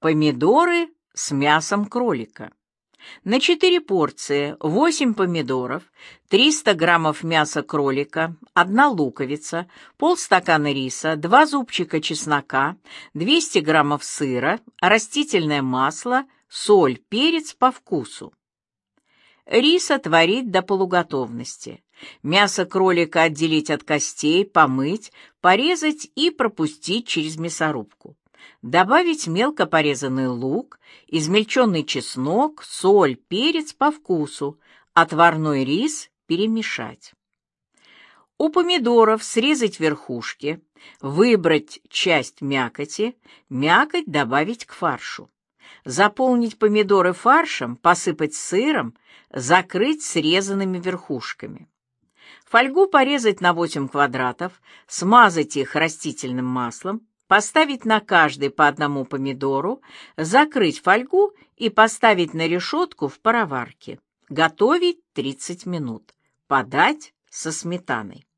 Помидоры с мясом кролика. На 4 порции 8 помидоров, 300 граммов мяса кролика, 1 луковица, полстакана риса, 2 зубчика чеснока, 200 граммов сыра, растительное масло, соль, перец по вкусу. Рис отварить до полуготовности. Мясо кролика отделить от костей, помыть, порезать и пропустить через мясорубку. Добавить мелко порезанный лук, измельченный чеснок, соль, перец по вкусу, отварной рис перемешать. У помидоров срезать верхушки, выбрать часть мякоти, мякоть добавить к фаршу. Заполнить помидоры фаршем, посыпать сыром, закрыть срезанными верхушками. Фольгу порезать на 8 квадратов, смазать их растительным маслом, поставить на каждый по 1 помидору, закрыть фольгу и поставить на решетку в пароварке. Готовить 30 минут. Подать со сметаной.